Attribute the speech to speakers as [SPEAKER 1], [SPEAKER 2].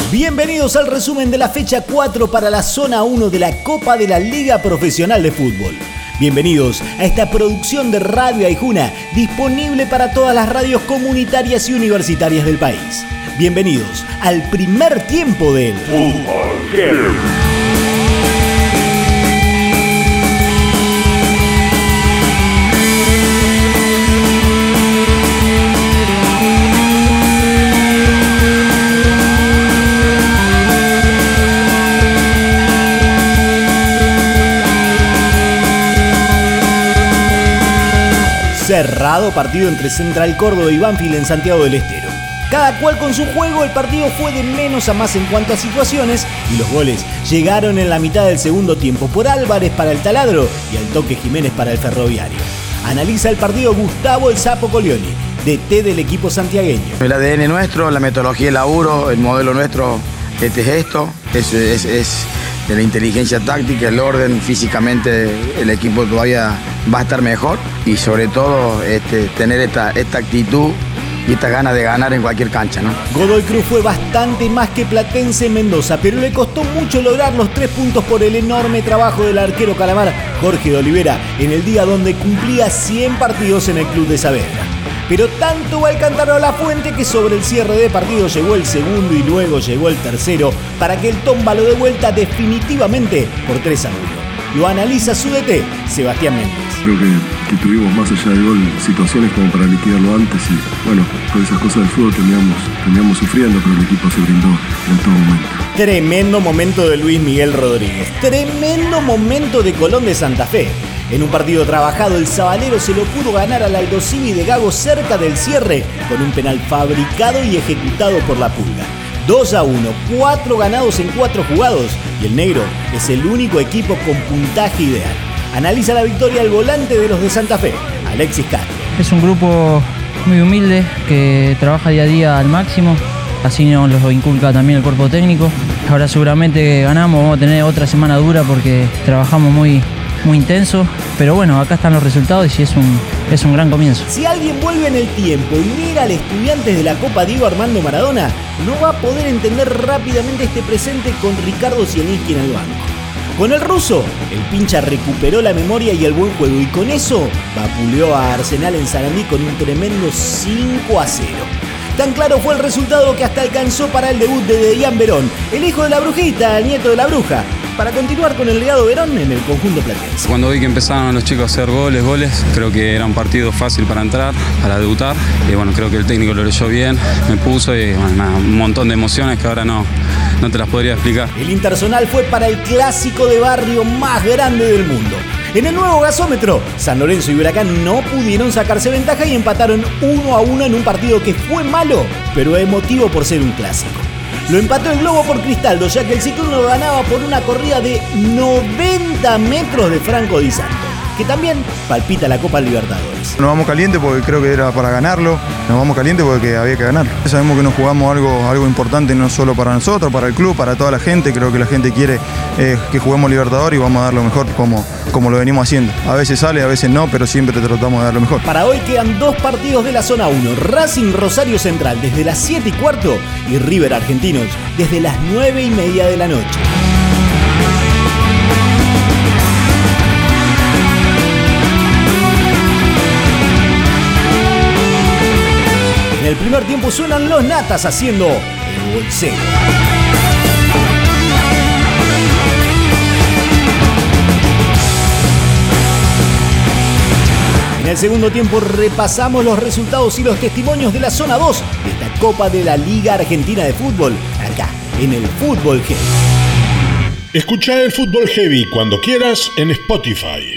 [SPEAKER 1] Bienvenidos al resumen de la fecha 4 para la zona 1 de la Copa de la Liga Profesional de Fútbol. Bienvenidos a esta producción de Radio Aijuna, disponible para todas las radios comunitarias y universitarias del país. Bienvenidos al primer tiempo del Fútbol Heavy. Cerrado partido entre Central Córdoba y Banfield en Santiago del Estero. Cada cual con su juego, el partido fue de menos a más en cuanto a situaciones y los goles llegaron en la mitad del segundo tiempo por Álvarez para el Taladro y al toque Jiménez para el Ferroviario. Analiza el partido Gustavo El Sapo Colioni, DT del equipo santiagueño.
[SPEAKER 2] El ADN nuestro, la metodología de laburo, el modelo nuestro es esto, es de la inteligencia táctica, el orden, físicamente el equipo todavía va a estar mejor y sobre todo tener esta actitud y estas ganas de ganar en cualquier cancha, ¿no?
[SPEAKER 1] Godoy Cruz fue bastante más que Platense en Mendoza, pero le costó mucho lograr los 3 puntos por el enorme trabajo del arquero calamar Jorge de Olivera en el día donde cumplía 100 partidos en el club de Saavedra. Pero tanto va el cántaro a la fuente que sobre el cierre de partido llegó el segundo y luego llegó el tercero para que el Tomba lo dé vuelta definitivamente por 3-1. Lo analiza su DT, Sebastián Méndez.
[SPEAKER 3] Creo que tuvimos más allá del gol situaciones como para liquidarlo antes y bueno, por esas cosas del fútbol terminamos sufriendo, pero el equipo se brindó en todo momento.
[SPEAKER 1] Tremendo momento de Luis Miguel Rodríguez, tremendo momento de Colón de Santa Fe. En un partido trabajado, el sabalero se lo pudo ganar al Aldosivi de Gago cerca del cierre con un penal fabricado y ejecutado por la Pulga. 2-1, 4 ganados en 4 jugados y el negro es el único equipo con puntaje ideal. Analiza la victoria al volante de los de Santa Fe, Alexis Castro.
[SPEAKER 4] Es un grupo muy humilde que trabaja día a día al máximo, así nos lo inculca también el cuerpo técnico. Ahora seguramente ganamos, vamos a tener otra semana dura porque trabajamos muy intenso, pero bueno, acá están los resultados y es un gran comienzo.
[SPEAKER 1] Si alguien vuelve en el tiempo y mira al Estudiantes de la Copa Diego Armando Maradona, no va a poder entender rápidamente este presente con Ricardo Zielinski en el banco. Con el ruso, el pincha recuperó la memoria y el buen juego y con eso vapuleó a Arsenal en Sarandí con un tremendo 5-0. Tan claro fue el resultado que hasta alcanzó para el debut de Dedián Verón, el hijo de la brujita, el nieto de la bruja, para continuar con el legado Verón en el conjunto platense.
[SPEAKER 5] Cuando vi que empezaron los chicos a hacer goles, creo que era un partido fácil para entrar, para debutar. Y bueno, creo que el técnico lo leyó bien, me puso y bueno, un montón de emociones que ahora no te las podría explicar.
[SPEAKER 1] El Interzonal fue para el clásico de barrio más grande del mundo. En el nuevo gasómetro, San Lorenzo y Huracán no pudieron sacarse ventaja y empataron 1-1 en un partido que fue malo, pero emotivo por ser un clásico. Lo empató el Globo por Cristaldo, ya que el Ciclón ganaba por una corrida de 90 metros de Franco Di Santo, que también palpita la Copa Libertadores.
[SPEAKER 6] Nos vamos calientes porque creo que era para ganarlo, nos vamos calientes porque había que ganar. Sabemos que nos jugamos algo importante no solo para nosotros, para el club, para toda la gente. Creo que la gente quiere que juguemos Libertadores y vamos a dar lo mejor como lo venimos haciendo. A veces sale, a veces no, pero siempre tratamos de dar lo mejor.
[SPEAKER 1] Para hoy quedan 2 partidos de la zona 1, Racing Rosario Central desde las 7:15 y River Argentinos desde las 9:30 de la noche. En el primer tiempo suenan los Natas haciendo el bolsero. En el segundo tiempo repasamos los resultados y los testimonios de la zona 2 de esta Copa de la Liga Argentina de Fútbol, acá en el Fútbol Heavy.
[SPEAKER 7] Escuchá el Fútbol Heavy cuando quieras en Spotify.